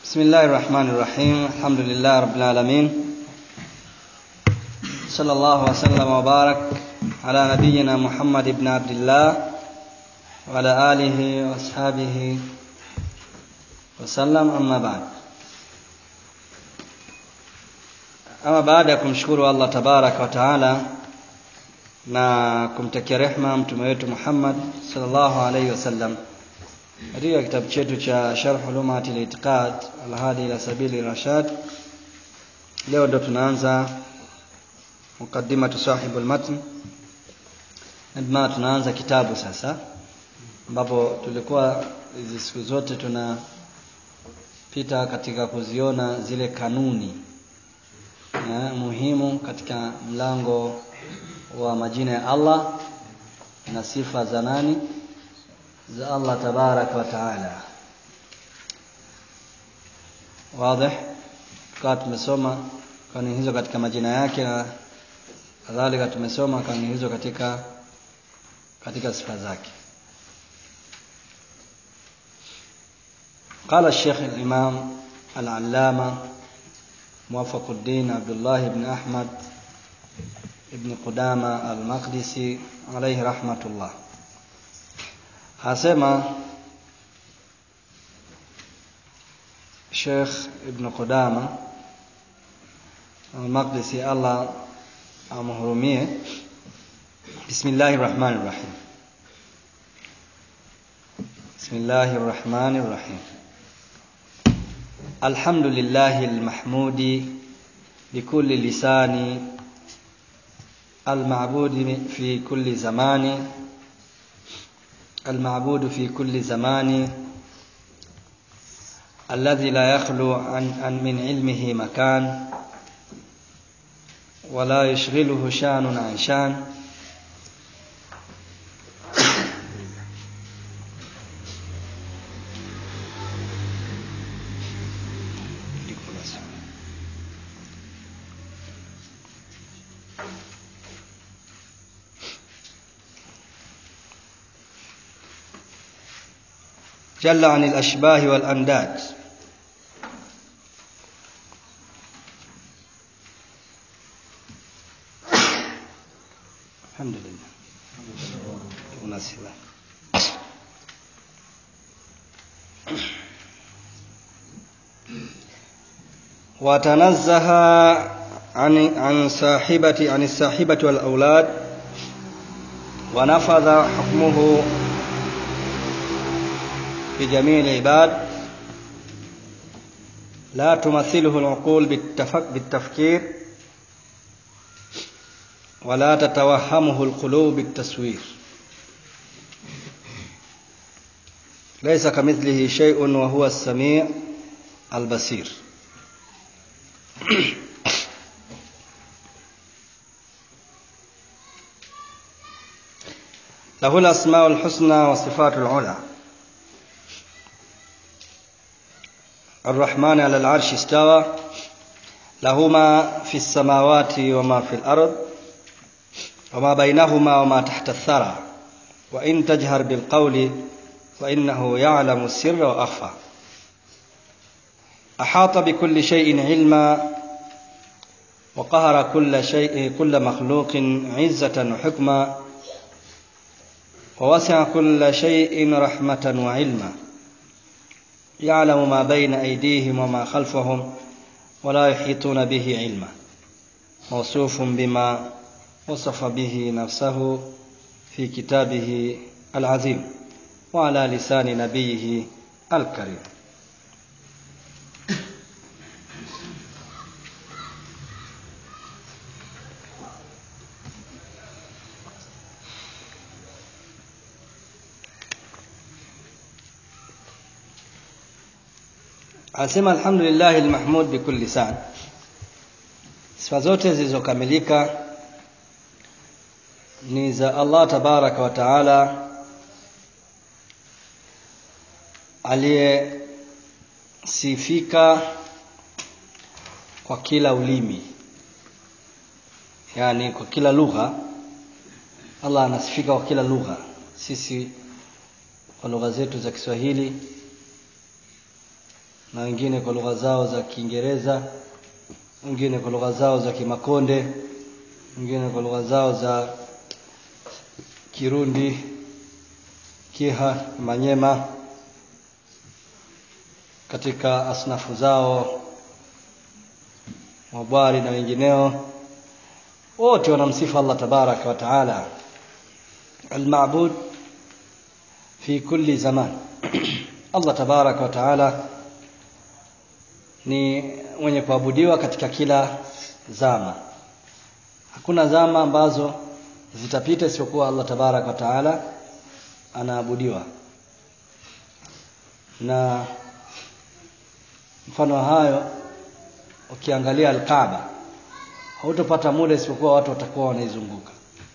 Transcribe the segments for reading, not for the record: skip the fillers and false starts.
بسم الله الرحمن الرحيم. الحمد لله رب العالمين، صلى الله وسلم وبارك على نبينا محمد بن عبد الله وعلى آله وأصحابه وسلم. أما بعد. Ama baada ya kumshukuru Allah tabaraka wa taala na kumtakia rehema mtume wetu Muhammad sallallahu alaihi wasallam, katika kitabu chetu cha Sharh Ulumati al-I'tiqad al-Hadi ila Sabili Rashad, leo ndo tunaanza mukaddimatu sahibul matn. Ndio tunaanza kitabu sasa, ambapo tulikuwa hizi siku zote tunapita katika kuziona zile kanuni muhimu katika mlango wa majina ya Allah na sifa za nani, za Allah tabaraka wa taala. Wazi? Kwa tumesoma kanuni hizo katika majina yake, na kadhalika tumesoma kanuni hizo katika sifa zake. قال الشيخ الإمام العلامة موفق الدين عبد الله بن أحمد ابن قدامة المقدسي عليه رحمة الله، hasema Sheikh Ibn Qudama al-Maqdisi, Allah amhurumie. Bismillahir Rahmanir Rahim. Bismillahir Rahmanir Rahim. Alhamdulillahil mahmudi bikulli lisani al-ma'budi fi kulli zamani المعبود في كل زمان الذي لا يخلو عن من علمه مكان ولا يشغله شان عن شان جل عن الأشباه والأنداد الحمد لله وتنزه عن الصاحبة والأولاد، ونفذ حكمه في جميع العباد، لا تمثله العقول بالتفكير، ولا تتوهمه القلوب بالتصوير. ليس كمثله شيء وهو السميع البصير. له الأسماء الحسنى والصفات العلى. الرحمن على العرش استوى، له ما في السماوات وما في الأرض وما بينهما وما تحت الثرى، وإن تجهر بالقول فإنه يعلم السر وأخفى. أحاط بكل شيء علما، وقهر كل مخلوق عزة وحكما، ووسع كل شيء رحمة وعلما، يعلم ما بين أيديهم وما خلفهم ولا يحيطون به علما. موصوف بما وصف به نفسه في كتابه العظيم وعلى لسان نبيه الكريم. Asema alhamdulillahil mahmud bikulli lisan, sifa zote zilizokamilika ni za Allah tabaraka wa taala, aliyesifika kwa kila ulimi, yani kwa kila lugha. Allah anasifika kwa kila lugha. Sisi kwa lugha zetu za Kiswahili na wengine kwa lugha zao za Kiingereza, wengine kwa lugha zao za Kimakonde, wengine kwa lugha zao za Kirundi, Kiha, Manyema, katika asnafu zao Wabwari na wengineo, wote wanamsifu Allah tabaraka wa taala al-ma'bud fi kulli zaman. Allah tabaraka wa taala ni mwenye kuabudiwa katika kila zama. Hakuna zama ambazo zitapita isipokuwa Allah tabaraka wa taala anaabudiwa. Na mfano hayo, ukiangalia al-Kaaba, hautapata muda isipokuwa watu watakuwa wanaizunguka.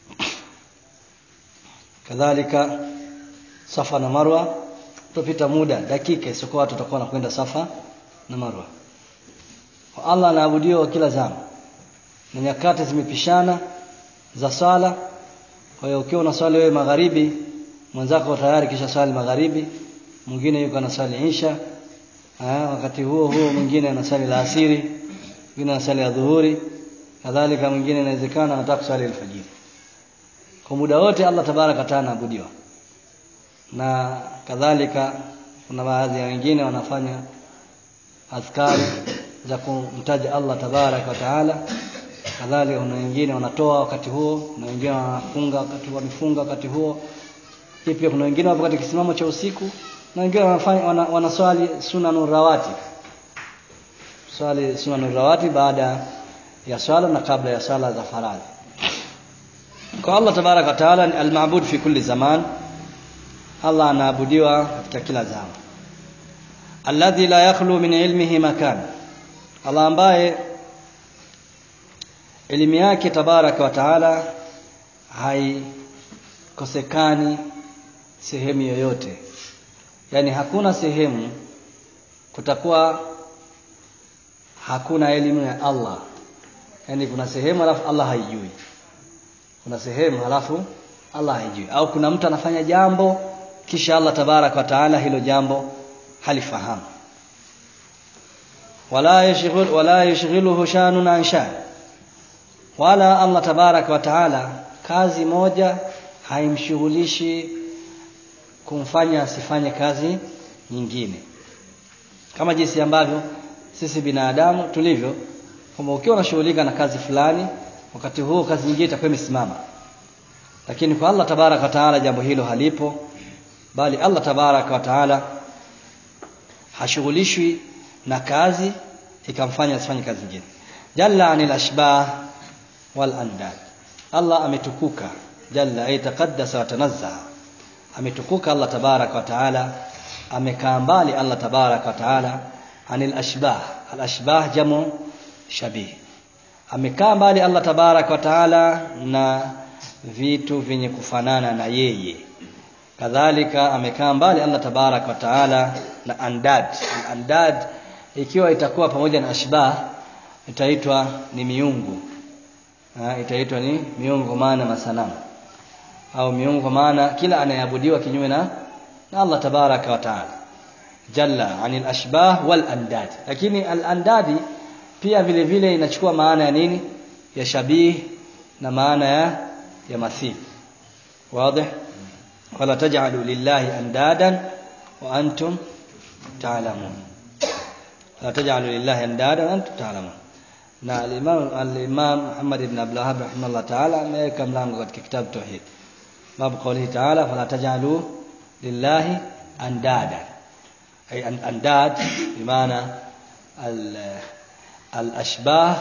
Kadhalika Safa na Marwa, utapita muda dakika isipokuwa watu watakuwa wanakwenda Safa na Marwa. Kwa Allah anaabudiwa kila zama, na nyakati zimepishana za swala. Kwa hiyo ukiwa unaswali wewe magharibi, mwenzako tayari kisha swali magharibi, mwingine yuko anaswali isha, wakati huo mwingine anaswali alasiri, mwingine anaswali adhuhuri, kadhalika mwingine inawezekana anataka kuswali alfajiri. Kwa muda wote Allah tabaraka wa taala anaabudiwa. Na kadhalika kuna baadhi ya wengine wanafanya azkari za kumtaja Allah tabaraka wa taala. Kadhalika kuna wengine wanatoa wakati huo, na wengine wanafunga wakati huo. Pia kuna wengine wapo katika kisimamo cha usiku, na wengine wanaswali sunanur rawatib. Swali sunanur rawatib baada ya swala na kabla ya swala za faradhi. Kwa Allah tabaraka wa taala ni al-ma'bud fi kulli zaman. Allah anaabudiwa katika kila zama. Alladhi la yakhlu min ilmihi makan. Allah ambaye elimu yake tabaraka wa taala haikosekani sehemu yoyote. Yani hakuna sehemu kutakuwa hakuna elimu ya Allah. Yani kuna sehemu halafu Allah haijui, kuna sehemu halafu Allah haijui, au kuna mtu anafanya jambo kisha Allah tabaraka wa taala hilo jambo halifahamu. Wala yashghiluhu shanun an shan. Wala Allah tabaraka wa taala kazi moja haimshughulishi kumfanya asifanye kazi nyingine. Kama jinsi ambavyo sisi binadamu tulivyo, kama ukiwa unashughulika na kazi fulani, wakati huo kazi nyingine itakuwa imesimama. Lakini kwa Allah tabaraka wa taala jambo hilo halipo, bali Allah tabaraka wa taala hashughulishwi na kazi ikamfanya asifanye kazi nyingine. Jalla anil ashbah wal andad. Allah ametukuka, jalla ay taqaddasa wa tanazzaha. Ametukuka Allah tabaraka wa taala, amekaa mbali Allah tabaraka wa taala anil ashbah. Al ashbah jamu shabih. Amekaa mbali Allah tabaraka wa taala na vitu vyenye kufanana na yeye. Kadhalika amekaa mbali Allah tabaraka wa taala na andad. Andad ikiwa itakuwa pamoja na ashbah itaitwa ni miungu. Itaitwa ni miungu kwa maana masanamu, au miungu kwa maana kila anayeabudiwa kinyume na Allah tabaraka wa taala. Jalla anil ashbah wal andad. Lakini al andadi pia vile vile inachukua maana ya nini? Ya shabih na maana ya mathil. Wazi? Wala taj'alu lillahi andadan wa antum ta'lamun. La taj'alu lillahi andadan wa antum ta'lamun. Na al-Imam Muhammad ibn Abdul Wahhab rahimahullah ta'ala ameweka mlango katika kitabu Tauhid. Babu qawlihi ta'ala fala taj'alu lillahi andadan. Ay andad bimaana al-ashbah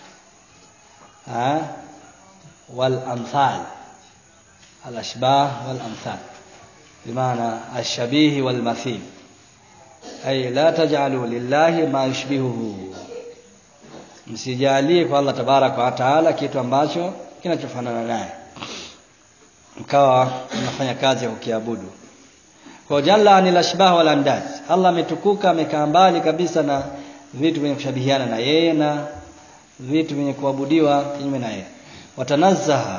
wal amthal. Al-ashbah wal amthal bimaana ash-shabih wal mathil. Ay la taj'alu lillahi ma yushbihuhu. Msijalie kwa Allah tabaraka wa taala kitu ambacho kinachofanana naye, mkawa mnafanya kazi ya kukiabudu. Kwa jalla anil ashbah wal andad. Allah ametukuka, amekaa mbali kabisa na vitu vyenye kushabihiana na yeye na vitu vyenye kuabudiwa kinyume na yeye. Watanazzaha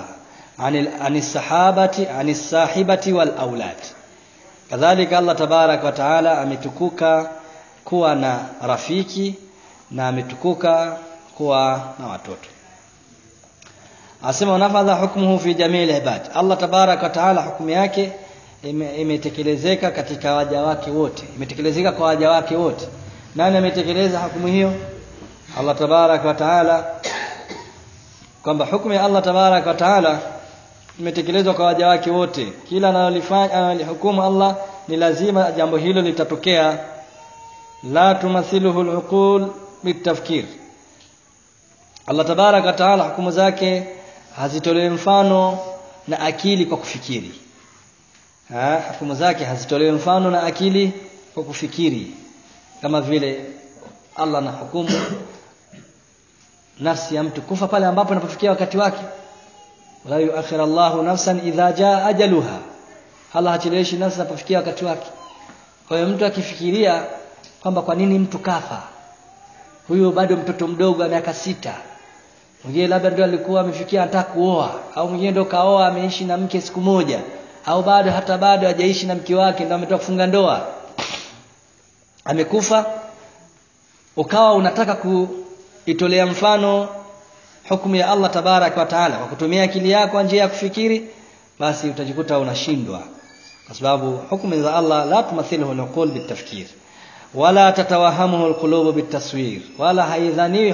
anis sahibati wal aulad. Kadhalika Allah tabaraka wa taala ametukuka kuwa na rafiki na ametukuka kuwa na watoto. Asema nafadha hukmuhu fi jamii al-ibad. Allah tabarak wa taala hukumu yake imetekelezeka katika waja wake wote. Imetekelezeka kwa waja wake wote. Nani ametekeleza hukumu hiyo? Allah tabarak wa taala. Kwamba hukumu ya Allah tabarak wa taala imetekelezwa kwa waja wake wote. Kila analolifanya analihukumu Allah ni lazima jambo hilo litatokea. La tumathiluhu al-uqul bitafkir. Allah tabarak wa taala hukumu zake hazitolewi mfano na akili kwa kufikiri. Hukumu zake hazitolewi mfano na akili kwa kufikiri. Kama vile Allah na hukumu nafsi ya mtu kufa pale ambapo inapofikia wakati wake. Wala yuakhir Allahu nafsan idha jaa ajaluha. Allah hacheleweshi nafsi inapofikia wakati wake. Kwa hiyo mtu akifikiria kwamba kwa nini mtu kafa, huyo bado mtoto mdogo wa miaka 6, mwingine labda ndio alikuwa amefikia hata kuoa, au mwingine ndio kaoa ameishi na mke siku moja, au bado hajaishi na mke wake ndio ametoka kufunga ndoa, amekufa, ukawa unataka kuitolea mfano hukumu ya Allah tabarak wa taala kwa kutumia akili yako njia ya kufikiri, basi utajikuta unashindwa, kwa sababu hukumu za Allah la tumathiluhu al-uqul bitafkir wala tatawahamuhu al-qulub bitaswir, wala haidhaniwi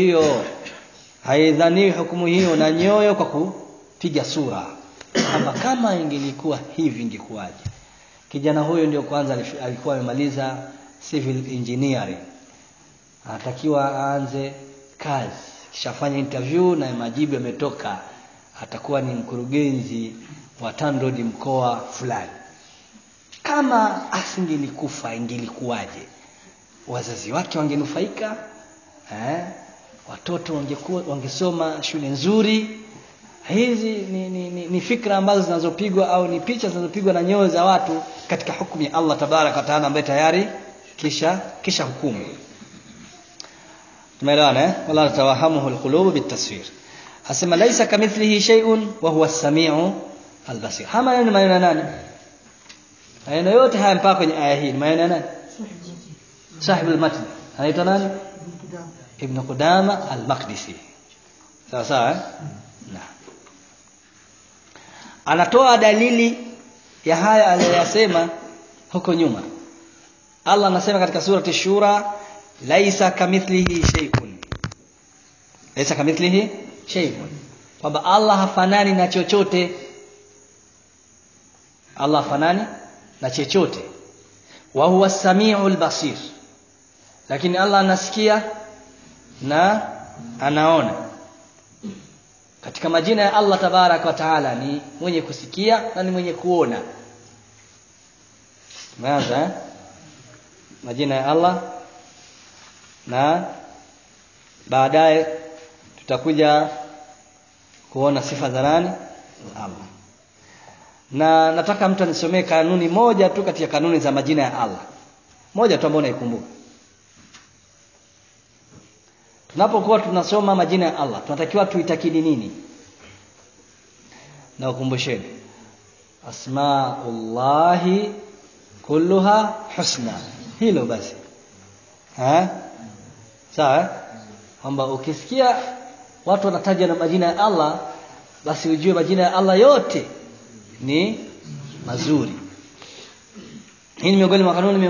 hukumu hiyo na nyoyo kwa kupiga sura kama ingelikuwa hivi ingekuwaje. Kijana huyo ndio kwanza alikuwa amemaliza civil engineering, anatakiwa aanze kazi, kishafanya interview na majibu yametoka, atakuwa ni mkurugenzi wa TANROADS mkoa fulani. Kama asingelikufa ingelikuwaje? Wazazi wake wangenufaika, watoto wangesoma shule nzuri. Hizi ni fikra ambazo zinazopigwa au ni picha zinazopigwa na nyoyo za watu katika hukumu ya Allah tabarak wa taala ambaye tayari kisha hukumu. Tumeelewana wala tawahamuhu alqulub bitaswir. Asema laisa kamithlihi shay'un wa huwa as-sami'u al-basir. Hama ni maneno nani? Maneno yote haya mpaka kwenye aya hii maneno nani? Sahib al-matn. Anaitwa nani? Ibn Qudama al-Maqdisi. Sawa sawa na anatoa dalili ya haya aliyosema huko nyuma. Allah anasema katika surati Shura, laisa kamithlihi shay'un. Laisa kamithlihi shay'un. Kwamba Allah hafanani na chochote. Allah hafanani na chochote. Wa huwa as-sami'ul basir. Lakini Allah anasikia na anaona. Katika majina ya Allah tabarak wa taala ni mwenye kusikia na ni mwenye kuona. Tumeanza majina ya Allah, na baadaye tutakuja kuona sifa za nani? Allah. Na nataka mtu anisomee kanuni moja tu katika kanuni za majina ya Allah. Moja tu ambayo naikumbuka. Tunapokuwa tunasoma majina ya Allah, tunatakiwa tuitakidi nini? Na ukumbusheni. Asmaullahi kulluha husna. Hilo basi. Sawa? Kwamba ukisikia watu wanataja na majina ya Allah, basi ujue majina ya Allah yote ni mazuri. Hii ni miongoni mwa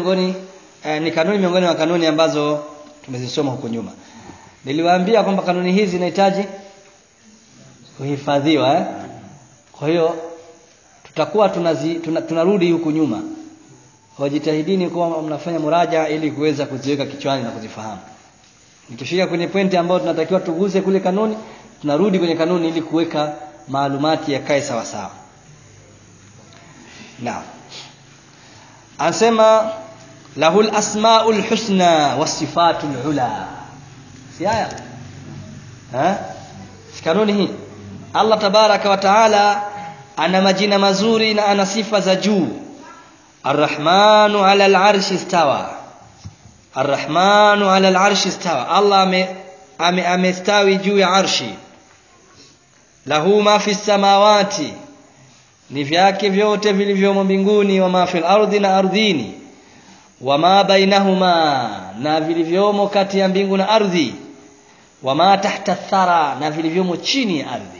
kanuni ambazo tumezisoma huko nyuma. Niliwaambia kwamba kanuni hizi zinahitaji kuhifadhiwa. Kwa hiyo tutakuwa tunarudi huko nyuma. Wajitahidini kuwa mnafanya muraja ili kuweza kuziweka kichwani na kuzifahamu. Nikifika kwenye pointi ambayo tunatakiwa tuguse kule kanuni, tunarudi kwenye kanuni ili kuweka maalumati yakae sawa sawa. Naam. Anasema lahul asmaul husna wasifatul ula. Si haya? Kanuni hii. Allah tabaraka wa taala ana majina mazuri na ana sifa za juu. Ar-Rahmanu 'ala al-'arshi istawa. Ar-Rahmanu 'ala al-'arshi istawa. Allah amestawi juu ya arshi. Lahu ma fi samawati. Ni vyake vyote vilivyomo mbinguni wa ma fil ardi na ardhini. wama bainahuma, na vilivyomo kati ya mbingu na ardhi, wama tahta thara, na vilivyomo chini ya ardhi.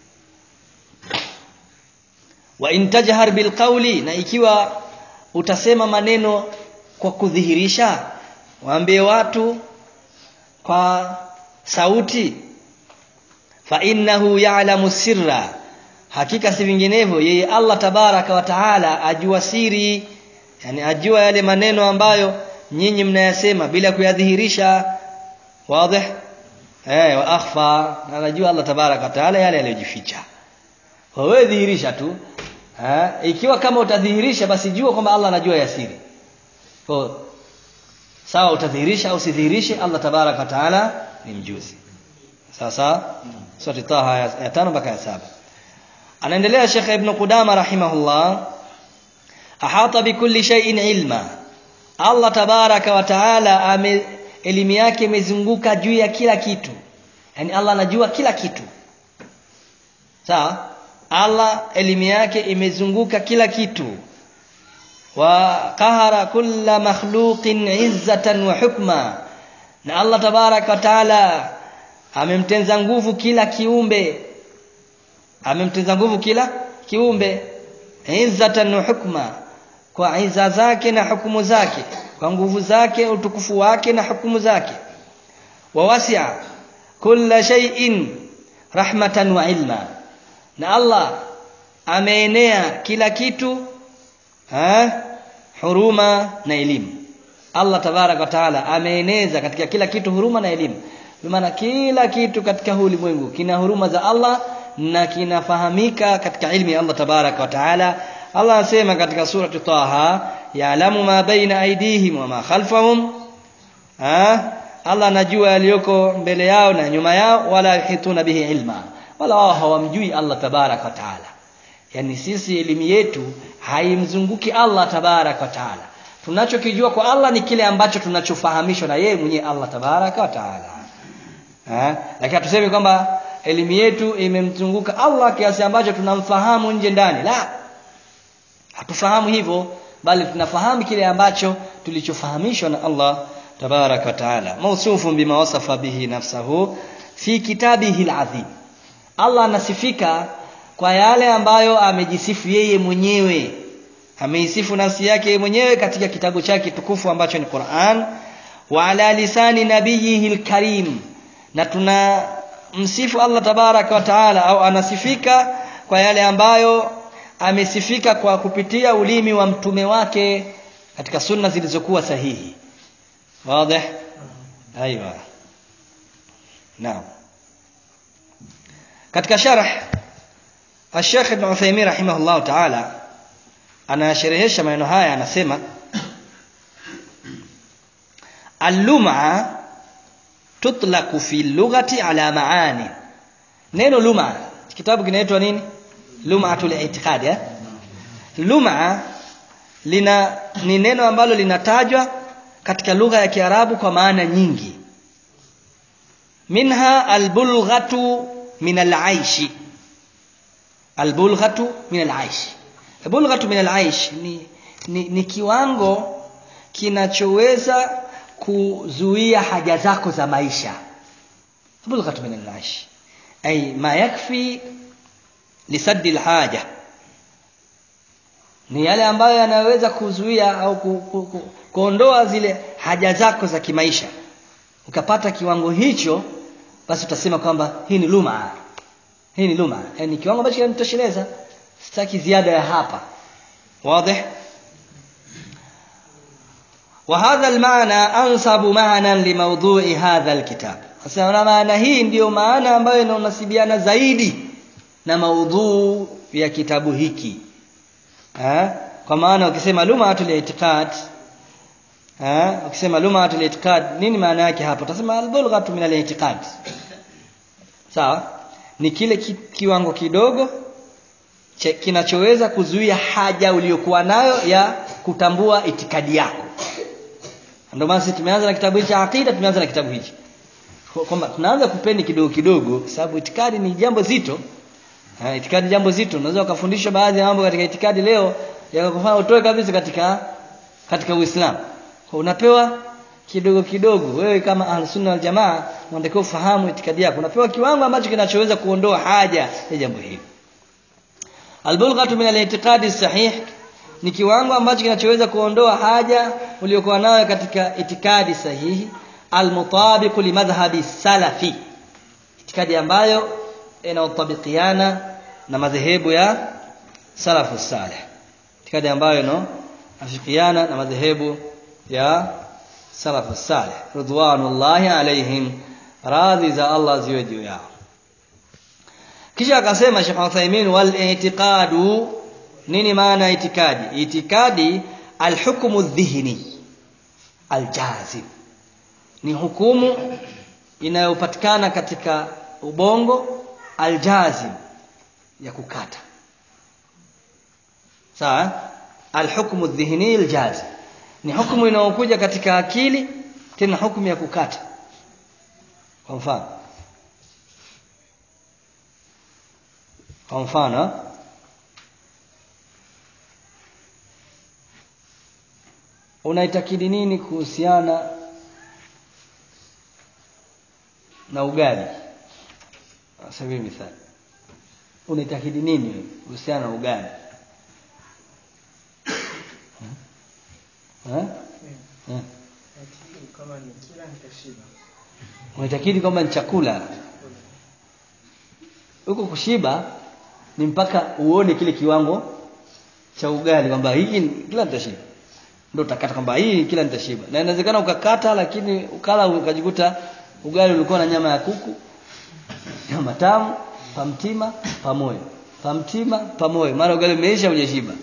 Wa in tajhar bil qawli, na ikiwa utasema maneno kwa kudhihirisha, waambie watu kwa sauti, fa innahu ya'lamu sirra, hakika si vinginevyo yeye Allah tabaraka wa taala ajua siri, yani ajua yale maneno ambayo nyinyi mnayasema bila kuyadhihirisha. Wazi? Wa akhfa, anajua Allah tabaraka wa taala yale yaliyojificha. Wewe dhihirisha tu. Ikiwa kama utadhihirisha basi jua kwamba Allah anajua ya siri. Kwa sawa, utadhihirisha au usidhihirishe, Allah tabaraka wa taala ni mjuzi. Sasa sura Taha ya 5 mpaka ya 7. Anaendelea Sheikh Ibn Qudama rahimahullah, ahata bikulli shay'in ilma, Allah tabaraka wa taala elimu yake imezunguka juu ya kila kitu, yani Allah anajua kila kitu. Sawa, Allah elimu yake imezunguka kila kitu. Wa qahara kulla makhluqin izzatan wa hukma, na Allah tabaraka wa taala amemtenza nguvu kila kiumbe, amemtenza nguvu kila kiumbe, izzatan wa hukma, kwa izza zake na hukumu zake, kwa nguvu zake, utukufu wake na hukumu zake. Wa wasi'a kulla shay'in rahmatan wa ilma, na Allah ameenea kila kitu huruma na elimu. Allah tabaraka wa taala ameeneza katika kila kitu huruma na elimu. Kwa maana kila kitu katika ulimwengu kina huruma za Allah na kinafahamika katika ilmu ya Allah tabaraka wa taala. Allah anasema katika sura Taha, ya'lamu ma baina aydihim wa ma khalfahum, Allah anajua yaliyoko mbele yao na nyuma yao, wala yuhituna bihi ilma, wala wao hawamjui Allah tabaraka wa taala. Yani sisi elimu yetu haimzunguki Allah tabaraka wa taala. Tunachokijua kwa Allah ni kile ambacho tunachofahamishwa na yeye mwenyewe Allah tabaraka wa taala. Lakini tuseme kwamba elimu yetu imemzunguka Allah kiasi ambacho tunamfahamu nje ndani. La, hatufahamu hivyo, bali tunafahamu kile ambacho tulichofahamishwa na Allah tabaraka wa taala. Mausufun bima wasafa bihi nafsahu fi kitabihi al-azim, Allah anasifika kwa yale ambayo amejisifu yeye mwenyewe, ameisifu nafsi yake mwenyewe katika kitabu chake tukufu ambacho ni Qur'an. Wa ala lisani nabiyhi al-karim, na tunamsifu Allah tabaraka wa taala au anasifika kwa yale ambayo amesifika kwa kupitia ulimi wa mtume wake katika sunna zilizokuwa sahihi. Wazi? Aiwa. Naam. Katika sharh Sheikh Ibn Uthaymeen rahimahullah ta'ala anasherehesha maneno haya, anasema al-lum'a tutlaqu fi lughati ala maani. Neno lum'a, kitabu kinaitwa nini? Lum'atul i'tiqad. Lum'a ni neno ambalo linatajwa katika lugha ya Kiarabu kwa maana nyingi. Minha al-bulghatu min al-aish. Al-bulghatu min al-aish. Al-bulghatu min al-aish ni kiwango kinachoweza kuzuia haja zako za maisha. Al-bulghatu min al-aish ay ma yakfi lisaddi al-haja, ni yale ambayo yanaweza kuzuia au kuondoa zile haja zako za kimaisha. Ukapata kiwango hicho, basi utasema kwamba hii ni lum'a. Hii ni lum'a, yani kiwango ambacho kinatosheleza, sitaki ziada ya hapa. Wazi? Wa hadha al-ma'na ansabu ma'nan li mawdu'i hadha al-kitab. Sasa maana hii ndio maana ambayo inanasibiana zaidi na maudhu ya kitabu hiki. Kwa maana ukisema lum'atul i'tiqad, ukisema lum'atul i'tiqad, nini maana yake hapo? Utasema al-bulghatu min al-i'tiqad. Sawa? Ni kile kiwango kidogo kinachoweza kuzuia haja uliyokuwa nayo ya kutambua itikadi yako. Ndio maana sisi tumeanza na kitabu cha aqida, tumeanza na kitabu hiki. Kwamba tunaanza kupeni kidogo kidogo, sababu itikadi ni jambo zito. Itikadi jambo zito. Unaweza ukafundishwa baadhi ya mambo katika itikadi leo yakakufanya utoe kabisa katika Uislamu. Unapewa kidogo kidogo. Wewe kama Ahlus-Sunna wal Jamaa unatakiwa ufahamu itikadi yako. Unapewa kiwango ambacho kinachoweza kuondoa haja ya jambo hili. Al-bulghatu min al-i'tiqadi sahih ni kiwango ambacho kinachoweza kuondoa haja uliyokuwa nayo katika itikadi sahihi, al-mutabiq li madhhabi salafi, itikadi ambayo inautabikiana na madhehebu ya salafu salih, itikadi ambayo inafikiana na madhehebu ya salafu salih ridwanullahi alaihim, radhi za Allah ziwe juu yao. Kisha akasema Sheikh Uthaymeen, wal i'tiqadu, nini maana itikadi? Itikadi al-hukmu adh-dhihni al-jazim, ni hukumu inayopatikana katika ubongo, al-jazim, ya kukata. Sawa? Al-hukmu adh-dhihni al-jazim ni hukumu inayokuja katika akili, tena hukumu ya kukata. Kwa mfano unaitakidi nini kuhusiana na ugali? Sababu mithali, unaitakidi nini kuhusiana na ugali? Kama ni kila nitashiba. Unaitakidi kwamba ni chakula. Huko kushiba ni mpaka uone kile kiwango cha ugali kwamba hii kila nitashiba. Ndio utakata kwamba hii kila nitashiba. Na inawezekana ukakata lakini ukala ukajikuta ugali ulikuwa na nyama ya kuku, nyama tamu, pamtima, pamoja. Pamtima, pamoja. Mara ugali umeisha hujashiba.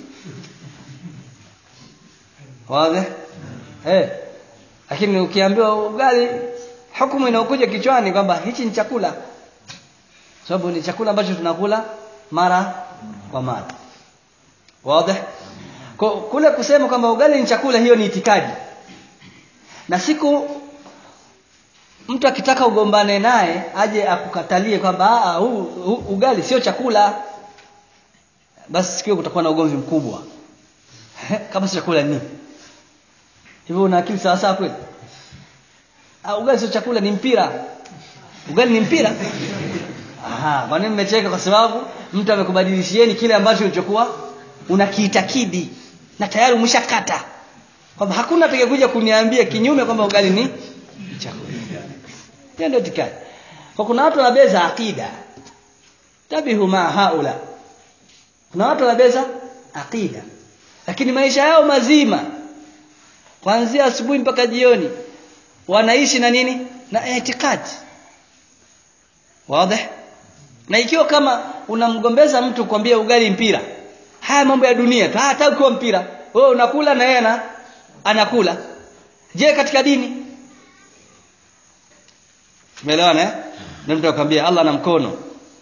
Wazi? Lakini ukiambiwa ugali, hukumu inaokuja kichwani kwamba hichi ni chakula. Sababu ni chakula ambacho tunakula mara kwa mara. Wazi? Kule kusema kwamba ugali ni chakula, hiyo ni itikadi. Na siku mtu akitaka ugombane naye aje akukatalie kwamba ugali sio chakula, basi sikio kutakuwa na ugomvi mkubwa. Kama sio chakula nini? Hivyo una akili sawa sawa kweli? Ugali sio chakula, ni mpira. Ugali ni mpira? Kwa nini mmecheka? Kwa sababu mtu amekubadilishieni kile ambacho ulichokuwa unakiitakidi na tayari umeshakata. Kwamba hakuna atakayekuja kuniambia kinyume kwamba ugali ni chakula. Hiyo ndio itikadi. Kwa kuna watu wanabeza akida. Tabihu ma haula. Kuna watu wanabeza akida. Lakini maisha yao mazima kuanzia asubuhi mpaka jioni wanaishi na nini? Na itikadi. Wazi? Na ikiwa kama unamgombeza mtu kwambia ugali mpira, haya mambo ya dunia tu, hata ukiwa mpira wewe unakula na yeye anakula. Je, katika dini? Umeelewana? Na mtu akwambia Allah ana mkono.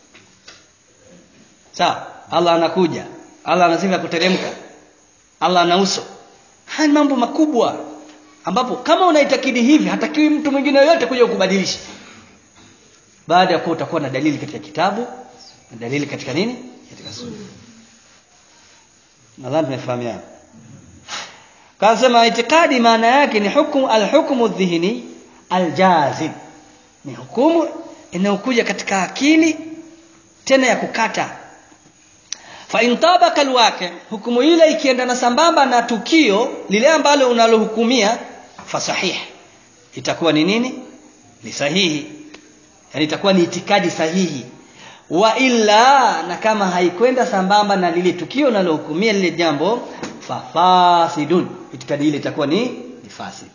Sawa, Allah anakuja, Allah anasema kuteremka, Allah ana uso. Haya mambo makubwa ambapo kama unaitakidi hivi hatakiwi mtu mwingine yote kuja kukubadilisha. Baada ya kuwa utakuwa na dalili katika kitabu na dalili katika nini? Katika sunna. Nadhani tumefahamiana. Kasema itikadi maana yake ni al-hukmu adh-dhihni al-jazim. Ni hukumu inayokuja katika akili tena ya kukata. Fa in tabaka al-waqi', hukumu ile ikienda sambamba na tukio lile ambalo unalohukumia, fa sahih, itakuwa ni nini? Ni sahihi. Yani itakuwa ni itikadi sahihi. Wa illa, na kama haikwenda sambamba na lile tukio unalohukumia lile jambo, fa fasidun, itikadi ile itakuwa ni fasid.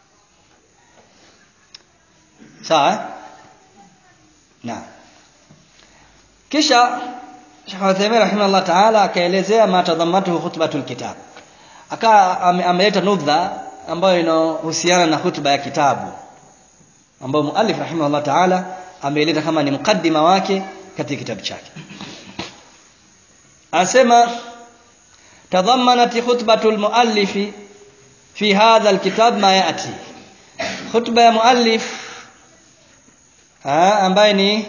Sawa? Na kisha Sheikh Uthaymeen rahimahullah ta'ala akaelezea matadhammatu khutbatul kitab. Ameleta nudha ambayo inahusiana na hutuba ya kitabu, ambayo muallif rahimahullah ta'ala ameeleza kama ni mukaddima wake katika kitabu chake. Asema tadhammanat khutbatul muallif fi hadha alkitab ma yati. Khutba ya muallif ambaye ni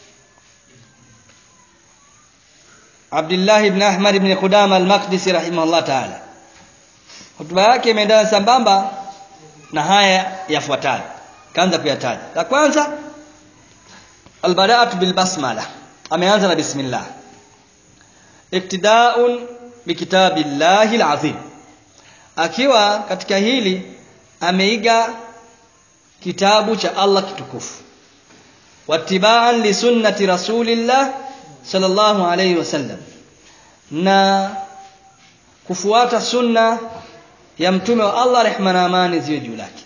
Abdullah ibn Ahmad ibn Qudama al-Maqdisi rahimahullah ta'ala, hotuba yake imeendana sambamba na haya yafuatayo. Kaanza kuyataja. La kwanza al-bada'atu bil basmala. Ameanza na bismillah. Iktida'un bi kitabillahi al-azim. Akiwa katika hili ameiga kitabu cha Allah kitukufu. Wattiba'an li sunnati rasulillah sallallahu alayhi wasallam. Na kufuata sunna ya mtume wa Allah, rehma na amani ziwe juu yake.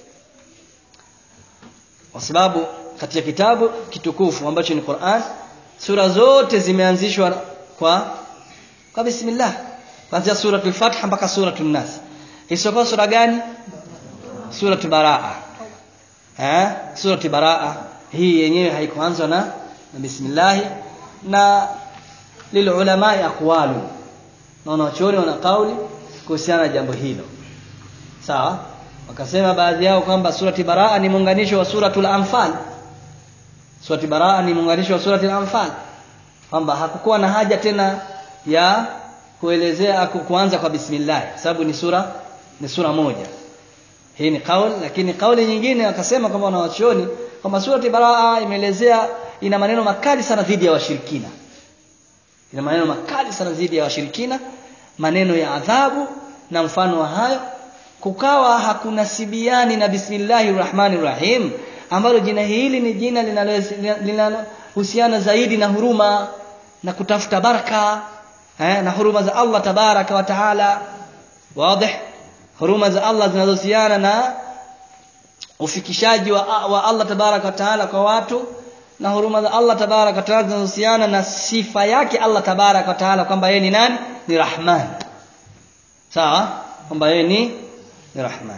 Kwa sababu katika kitabu kitukufu ambacho ni Qur'an, sura zote zimeanzishwa kwa bismillah. Kuanzia suratul Fatiha mpaka suratul Nas. Isipokuwa sura gani? Suratul Baraa. Suratul Baraa hii yenyewe haikuanzwa na bismillah, na lil ulama aqwalu. Na wanachuoni wana kauli kuhusiana na jambo hilo. Sawa? Wakasema baadhi yao kwamba surati Baraa ni muunganisho wa suratul Anfal. Surati Baraa ni muunganisho wa suratul Anfal. Kwamba hakukuwa na haja tena ya kuelezea kuanza kwa bismillah, sababu ni sura moja. Hii ni kauli, lakini kauli nyingine wakasema kama wanachuoni kwamba surati Baraa imeelezea, ina maneno makali sana dhidi ya washirikina. Ina maneno makali sana dhidi ya washirikina, maneno ya adhabu na mfano wa hayo. Kukawa hakuna sibiani na bismillahir rahmanir rahim, ambalo jina hili ni jina linalohusiana zaidi na huruma na kutafuta baraka, na huruma za Allah tabaraka wa taala. Wazi? Huruma za Allah zinazohusiana na ufikishaji wa Allah tabaraka wa taala kwa watu, na huruma za Allah tabaraka wa taala zinazohusiana na sifa yake Allah tabaraka wa taala kwamba yeye ni nani? Ni Rahman. Sawa? Kwamba yeye ni Rahman.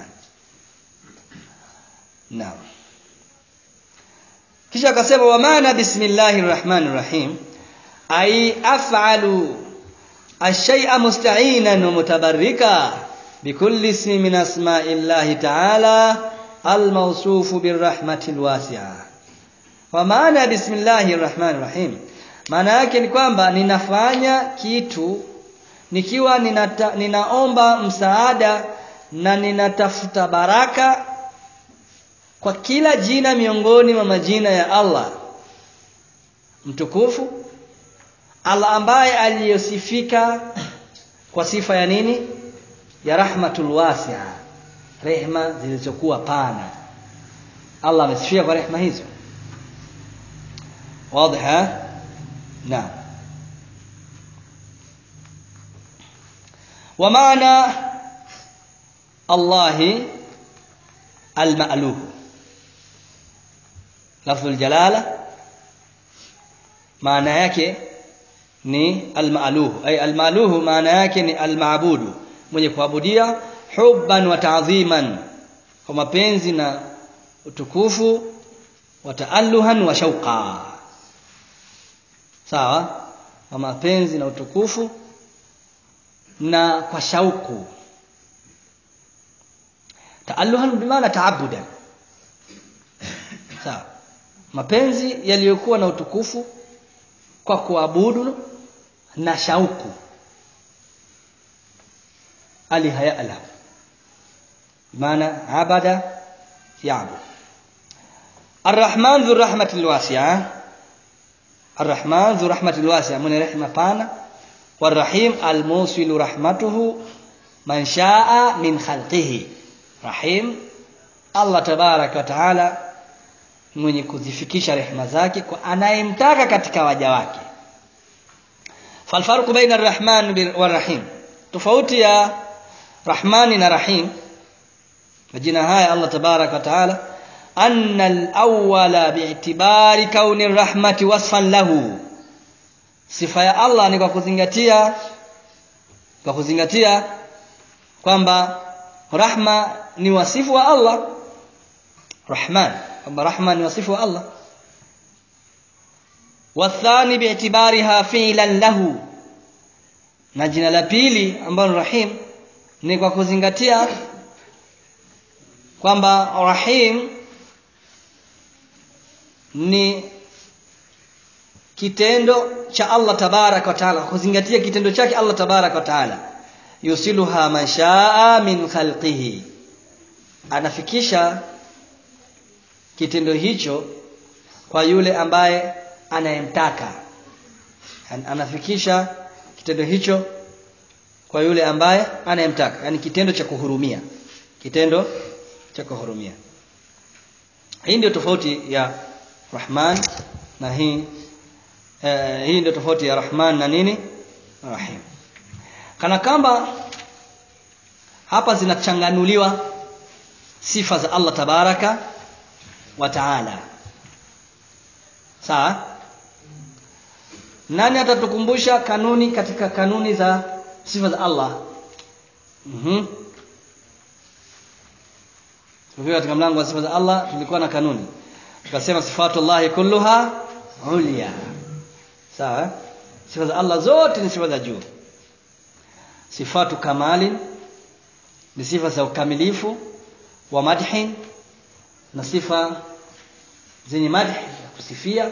Naam. Kisha akasema wa maana bismillahir rahmanir rahim ay af'alu ash-shay'a musta'inan wa mutabarrika bikulli ismin min asma'illahi ta'ala al-mawsufu birrahmatil wasi'a. Wa maana bismillahir rahmanir rahim, maana yake ni kwamba ninafanya kitu nikiwa ninaomba msaada na ninatafuta baraka kwa kila jina miongoni mwa majina ya Allah mtukufu, Allah ambaye aliyosifika kwa sifa ya nini? Ya rahmatul wasi'a, rehema zilizokuwa pana. Allah amesifia kwa rehema hizo. Wazi? Naam. Wa maana Allahi al-ma'luh, lafzul jalala maana yake ni al-ma'luh, ay al-ma'luh maana yake ni al-ma'budu, mwenye kuabudia, hubban wa ta'dhiman, kwa mapenzi na utukufu, wa ta'alluhan wa shauqa. Sawa? Kwa mapenzi na utukufu na kwa shauku. Ta'alluhan bimaana ta'abbudan. Sawa? Mapenzi yaliyokuwa na utukufu kwa kuabudu na shauku. Alihayala, maana abada ya'bud. Ar-Rahman dhu rahmatil wasi'a, Ar-Rahman dhu rahmatil wasi'a, mwenye rehema pana. War-Rahim al-musilu rahmatuhu man sha'a min khalqihi. Rahim, Allah tabaraka wa taala mwenye kuzifikisha rehema zake kwa anayemtaka katika waja wake. Falfarqu baina ar-Rahman war-Rahim, tofauti ya Rahmani na Rahim, majina haya Allah tabaraka wa taala, anna al-awwala bi'tibari kauni ar-rahmati wasfan lahu, sifa ya Allah ni kwa kuzingatia kwamba rahma ni wasifu wa Allah. Rahman, kwamba rahma ni wasifu wa Allah. Wathani bi'tibariha fi'lan lahu, na jina la pili ambalo Rahim ni kwa kuzingatia kwamba Rahim ni kitendo cha Allah tabaraka wa taala, kuzingatia kitendo chake Allah tabaraka wa taala. Yusiluha man shaa min khalqihi, anafikisha kitendo hicho kwa yule ambaye anayemtaka. Anafikisha kitendo hicho kwa yule ambaye anayemtaka, yani kitendo cha kuhurumia, kitendo cha kuhurumia. Hii ndio tofauti ya Rahman na hii ndio tofauti ya Rahman na nini? Rahim. Kana kwamba hapa zinachanganuliwa sifa za Allah tabaraka wa taala. Sawa? Nani atatukumbusha kanuni katika kanuni za sifa za Allah? Tukiwa katika mlango wa sifa za Allah tulikuwa na kanuni. Tukasema sifatullahi kulluha ulia. Sawa? Sifa za Allah zote ni sifa za juu. Sifatu kamali ni sifa za ukamilifu wa madhi, na sifa zenye madhi ya kusifia.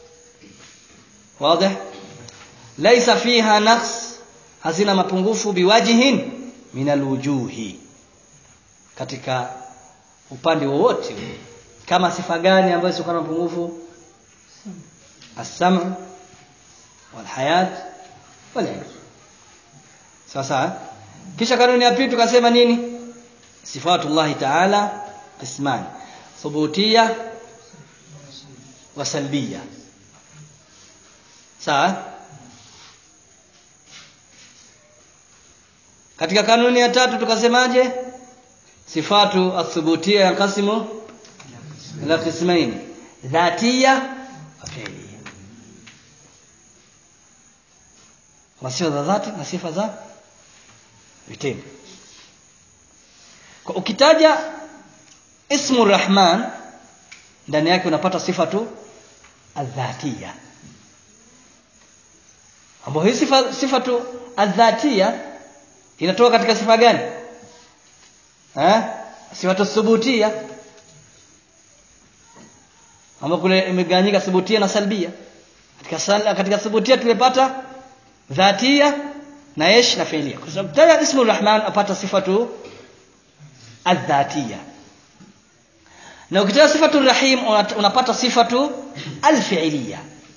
Wazi? Laisa fiha naqs, hazina mapungufu biwajihin min alwujuhi, katika upande wowote. Kama sifa gani ambayo sio kana mapungufu? As-sam' wal hayat wal ilm. Sasa kisha kanuni ya pili tukasema nini? Sifatullah ta'ala qisman, thubutiyya wa salbiyya. Sawa? Katika kanuni ya tatu tukasemaje? Sifatu athubutiyya yanqasimu ila qismaini, dhatiyya wa fi'liyya. Kuna sifa za dhati na sifa za vitendo. Kwa ukitaja ismu Rahman, ndani yake unapata sifatu adh-dhatiyya, ambapo hii sifatu adh-dhatiyya inatoka katika sifa gani? Sifatu thubutiyya, ambapo kule imegawanyika thubutiyya na salbiyya. Katika thubutiyya tumepata dhatiyya na na fi'liyya. Kwa sababu taja ismu Rahman apata sifatu adh-dhatiyya, na ukitaja sifatu Rahim unapata sifatu al-fi'liyya.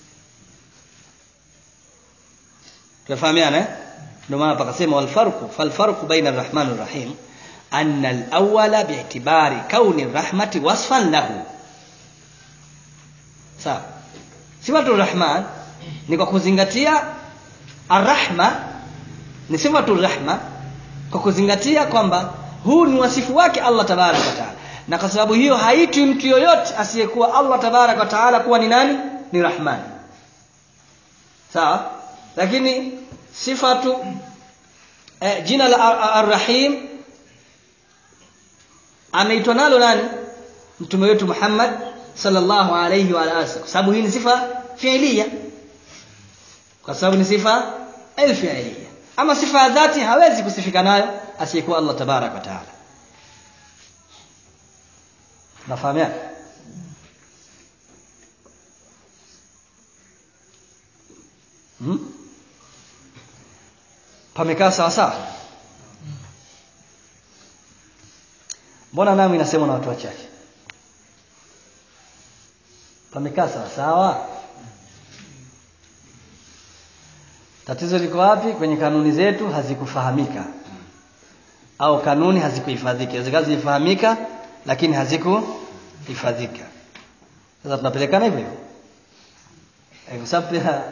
Tunafahamiana? Ndio maana pakasema fal farqu baina ar-Rahman war-Rahim anna al-awwala bi'tibari kauni ar-rahmati wasfan lahu. Sawa? Sifatu Rahman ni kwa kuzingatia ar-rahma, ni sifatu rahma kwa kuzingatia kwamba huu ni wasifu wake Allah tabaraka wa taala, na kwa sababu hiyo haitwi mtu yoyote asiyekuwa Allah tabaraka wa taala kuwa ni nani? Ni Rahman. Sawa? Lakini sifatu jina la ar-Rahim ameitwa nalo nani? Mtume wetu Muhammad sallallahu alayhi wa alihi, kwa sababu hii ni sifa fi'liyya, kwa sababu ni sifa al-fi'liyya. Ama sifa ya dhati hawezi kusifika nayo asiyekuwa Allah tabaraka wa taala. Nafahamia? Pamekaa sawa sawa? Mbona nami nasema na watu wachache? Pamekaa sawa sawa? Tatizo liko wapi? Kwenye kanuni zetu hazikufahamika, au kanuni hazikuhifadhika. Zikazifahamika lakini hazikuhifadhika. Sasa tunapelekana hivyo hivyo. Kwa sababu pia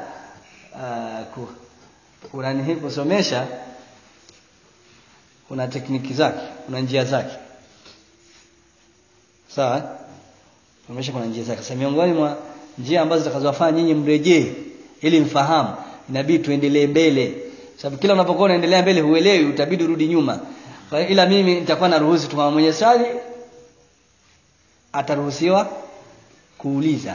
kuna nini kusomesha, kuna tekniki zake, kuna njia zake. Sawa? Kusomesha kuna njia zake. Sasa miongoni mwa njia ambazo zitakazowafanya nyinyi mrejee ili mfahamu, inabidi tuendelee mbele. Sababu kila unapokuwa unaendelea mbele huelewi, utabidi urudi nyuma. Kwa ila mimi nitakuwa na ruhusa tu, kama mwenye swali ataruhusiwa kuuliza.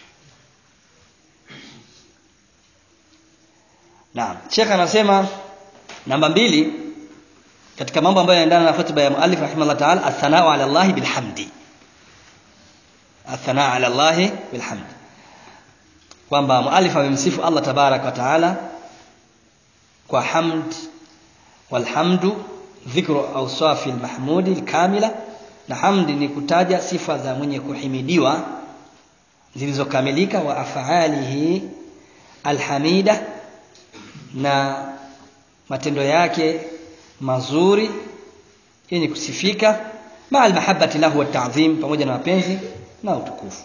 Naam, Sheikh anasema namba 2 katika mambo ambayo yanaendana na fatwa ya muallif rahimahullah ta'ala, athana'u 'ala Allah bilhamdi. Athana'u 'ala Allah bilhamdi, kwamba muallif amemsifu Allah tabarak wa taala kwa hamd, walhamdu dhikru awsafi almahmudi alkamila na hamdi ni kutaja sifa za mwenye kuhimidiwa zilizokamilika, wa af'alihi alhamida, na matendo yake mazuri yenye kusifika, ma almahabbati lahu wat-ta'zim, pamoja na mapenzi na utukufu.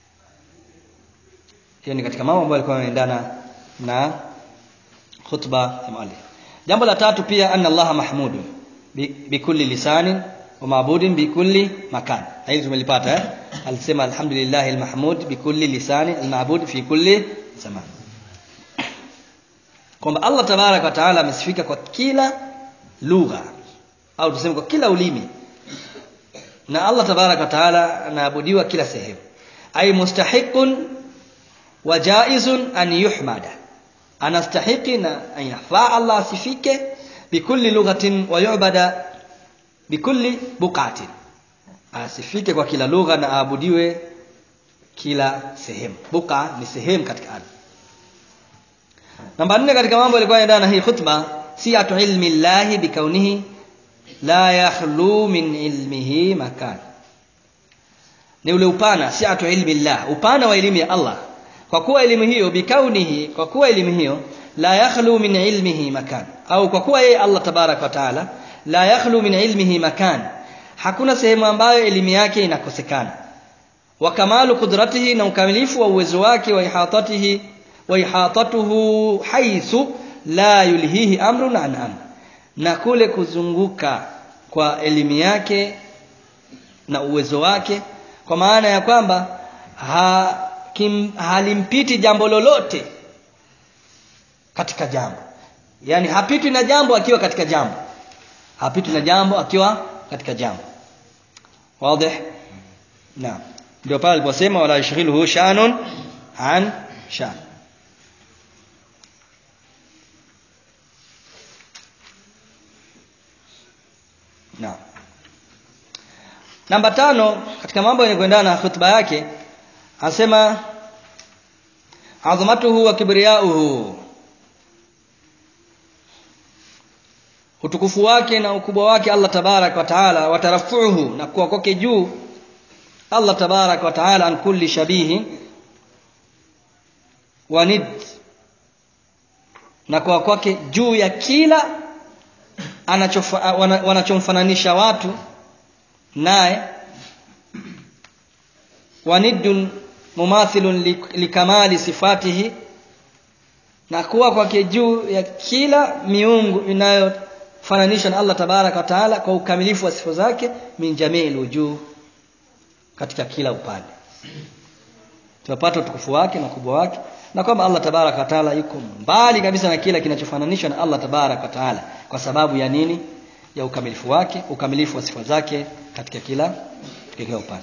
Hiyo ni katika mambo ambayo yalikuwa yanaendana na khutba ya muallif. Jambo la tatu pia, anna Allah mahmudun bikulli lisanin wa ma'budun bikulli makan. Hili tumelipata alisema alhamdulillahil mahmud bikulli lisanin al-ma'bud fi kulli zaman. Kwamba Allah tabarak wa taala amesifika kwa kila lugha, au tuseme kwa kila ulimi, na Allah tabarak wa taala anaabudiwa kila sehemu. Ay mustahiqun wa jaizun an yuhmada, anastahiki na yafaa Allah asifike bikulli lughatin wa yu'bada bikulli buqatin, asifike kwa kila lugha na aabudiwe kila sehemu. Buqa ni sehemu katika ardhi. Namba 4 katika mambo yalikuwa yanaendana na hii khutba, si'atu ilmi Allah bikaunihi la yakhlu min ilmihi makan. Ni ule upana, si'atu ilmi Allah, upana wa elimu ya Allah, kwa kuwa elimu hiyo bikaunihi, kwa kuwa elimu hiyo la yakhlu min ilmihi makan, au kwa kuwa yeye Allah tabarak wa taala la yakhlu min ilmihi makan, hakuna sehemu ambayo elimu yake inakosekana. Wa kamalu qudratihi, na ukamilifu wa uwezo wake, wa ihatatihi wa ihatatuhu haythu la yulhihi amrun an amr, na kule kuzunguka kwa elimu yake na uwezo wake, kwa maana ya kwamba halimpiti jambo lolote katika jambo, yani hapiti na jambo akiwa katika jambo, hapiti na jambo akiwa katika jambo. Wazi? Naam, ndio pale aliposema wala yashghiluhu shanun an shan. Naam. Namba 5 katika mambo yanayoendana na khutba yake, anasema azamatuhu wa kibriyauhu, utukufu wake na ukubwa wake Allah tabarak wa taala, wa tarafuhu, na kuwa kwake juu Allah tabarak wa taala, an kulli shabihi wa nid, na kuwa kwake juu ya kila wanachomfananisha watu naye, wa niddun mumathilun likamali sifatihi, na kuwa kwake juu ya kila miungu inayofananisha na Allah tabarak wa taala kwa ukamilifu wa sifa zake, min jami'il wujuh, katika kila upande. Tunapata utukufu wake na ukubwa wake, na kwamba Allah tabarak wa taala yuko mbali kabisa na kila kinachofananishwa na Allah tabarak wa taala. Kwa sababu ya nini? Ya ukamilifu wake, ukamilifu wa sifa zake katika kila upande.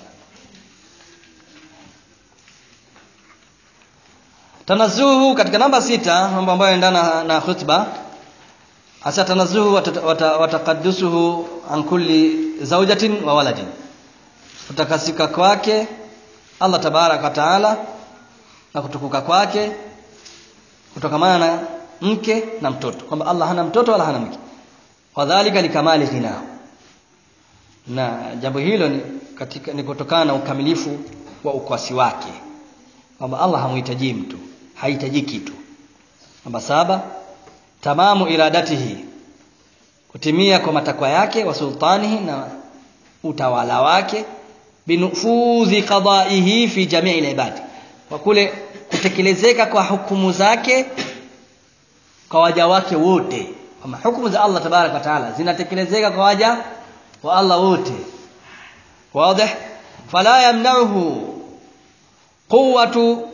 Tanazuhu katika namba 6, mambo ambayo yanaendana na khutba, hasa tanazuhu wa taqaddusuhu an kulli zawjatin wa waladin, kutakasika kwake Allah tabarak wa taala na kutukuka kwake kutokamana na mke na mtoto, kwamba Allah hana mtoto wala hana mke. Wadhālika likamali ghina, na jambo hilo ni kutokana na ukamilifu wa ukwasi wake, kwamba Allah hamhitaji mtu, hahitaji kitu. Namba 7, tamamu iradatihi, kutimia kwa matakwa yake, wa sultanihi, na utawala wake, binufudhi qada'ihi fi jami'il ibadi, kwa kule kutekelezeka kwa hukumu zake kwa waja wake wote. Kama hukumu za Allah tabarak wa taala zinatekelezeka kwa waja wa Allah wote. Wazi? Fala yamna'uhu quwwatu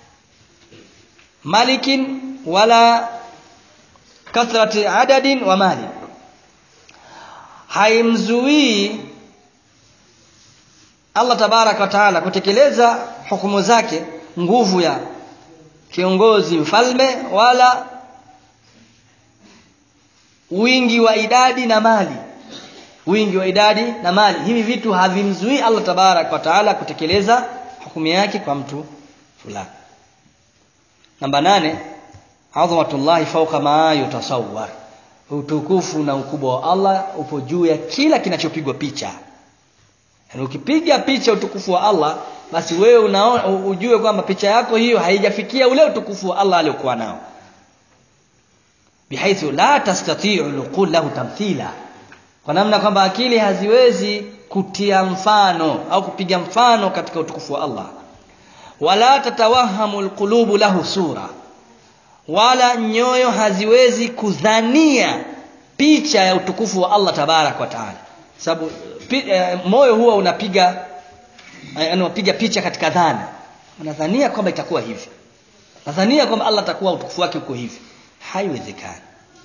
malikin wala kathrati adadin wa mali, haimzuii Allah tabarak wa taala kutekeleza hukumu zake nguvu ya kiongozi mfalme, wala wingi wa idadi na mali. Wingi wa idadi na mali, hivi vitu havimzuii Allah tabarak wa taala kutekeleza hukumu yake kwa mtu fulani. Namba 8, azamatullahi fawqa ma yutasawwar, utukufu na ukubwa wa Allah upo juu ya kila kinachopigwa picha. Yani ukipiga picha utukufu wa Allah, basi wewe unaona ujue kwamba picha yako hiyo haijafikia ule utukufu wa Allah aliokuwa nao, bihaithu la tastati'u al-uqul lahu tamthila, kwa namna kwamba akili haziwezi kutia mfano au kupiga mfano katika utukufu wa Allah. Wala tatawahamu al-qulubu lahu sura, wala nyoyo haziwezi kudhania picha ya utukufu wa Allah tabarak wa taala, sababu moyo huwa unapiga picha katika dhana, unadhania kwamba itakuwa hivi, nadhania kwamba Allah atakuwa utukufu wake uko hivi. Haiwezekani,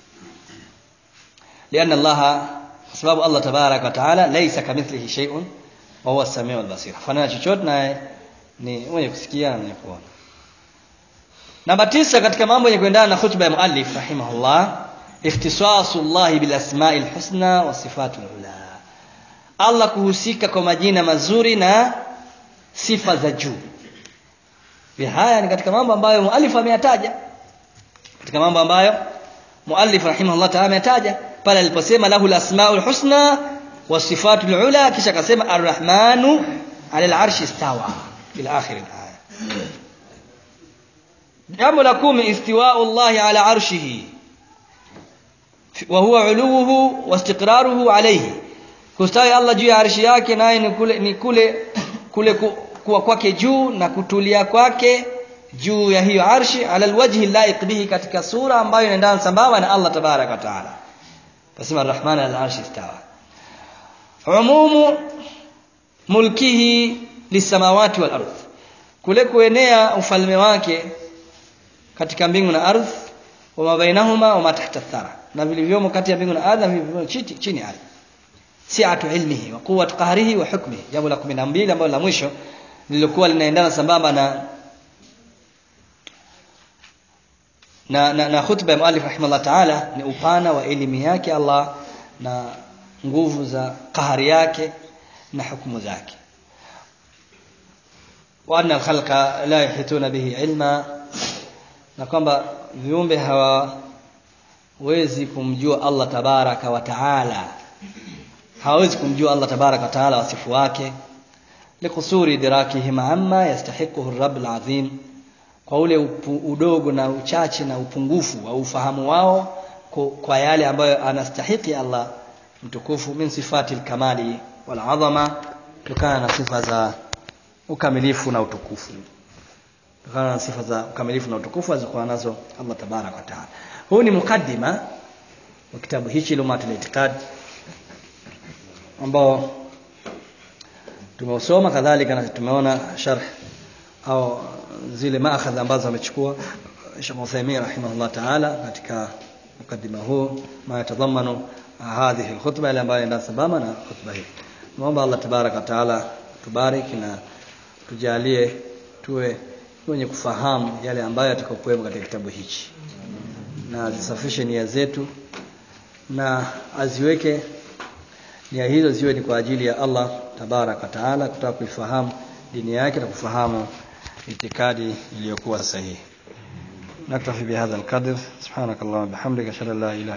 lianna Allah, sababu Allah tabarak wa taala laysa kamithlihi shay'un wa huwa as-sami'ul basir, hafanya chochote naye ni mwenye kusikia na mwenye kuona. Namba 9 katika mambo yenye kuendana na khutba ya muallif rahimahullah, ikhtisasullah bil asma'il husna wa sifatul ula, Allah kuhusika kwa majina mazuri na sifa za juu. Haya ni katika mambo ambayo muallif ameyataja, katika mambo ambayo muallif rahimahullah ta'ala ameyataja pale aliposema lahul asma'ul husna wa sifatul ula, kisha akasema arrahmanu 'ala al-'arshi istawa ila akhir al-aya. Jambo la 10, istiwa'u Allah 'ala 'arshihi wa huwa 'uluwuhu wa istiqraruhu 'alayhi, kustawi Allah juu ya arshi yake, naye ni kule kuwa kwake juu na kutulia kwake juu ya hiyo arshi, ala alwajhi laiq bihi, katika sura ambayo inaendana sambamba na Allah tabarak wa taala. Fasima arrahman ala arshi istawa. Umumu mulkihi lisamawati wal ardh, kule kuenea ufalme wake katika mbingu na ardhi, wa mabainahuma wa ma tahta athara, na vilivyomo kati ya mbingu na ardhi na vilivyomo chini ya ardhi. Si'atu ilmihi wa quwwatu qahrihi wa hukmihi, jambo la 12 ambalo la mwisho lilikuwa linaendana sambamba na khutba ya muallif rahimahullah ta'ala, ni upana wa elimu yake Allah na nguvu za qahari yake na hukumu zake. Wa anna al-khalqa la yahituna bihi ilma, na kwamba viumbe hawawezi kumjua Allah tabaraka wa taala, hawezi kumjua Allah tabaraka wa taala wasifu wake, likusuri idrakihim amma yastahiquhu ar-rabb al-azim, kwa ule udogo na uchache na upungufu wa ufahamu wao kwa yale ambayo anastahiki Allah mtukufu, min sifati al-kamali wal azama, kutokana na sifa za ukamilifu na utukufu, kutokana na sifa za ukamilifu na utukufu alizokuwa nazo Allah tabaraka wa taala. Huu ni mukaddima wa kitabu hichi Lumatul I'tiqad ambao tumeusoma, kadhalika na tumeona sharh au zile maakhadh ambazo amechukua Sheikh Uthaymeen rahimahullah ta'ala katika mukaddima huu, ma yatadhammanu hadhihi alkhutba ile ambayo ina sabama na khutba hii. Naomba Allah tabaraka wa taala tubariki na tujalie tuwe wenye kufahamu yale ambayo yatakayokuwepo katika kitabu hichi, na azisafishe nia zetu na aziweke nia hizo ziwe ni kwa ajili ya Allah tabaraka wa taala, kutaka kuifahamu dini yake na kufahamu itikadi iliyokuwa sahihi. Naktafi bihadha alqadr, subhanakallahumma bihamdika, ashhadu an la ilaha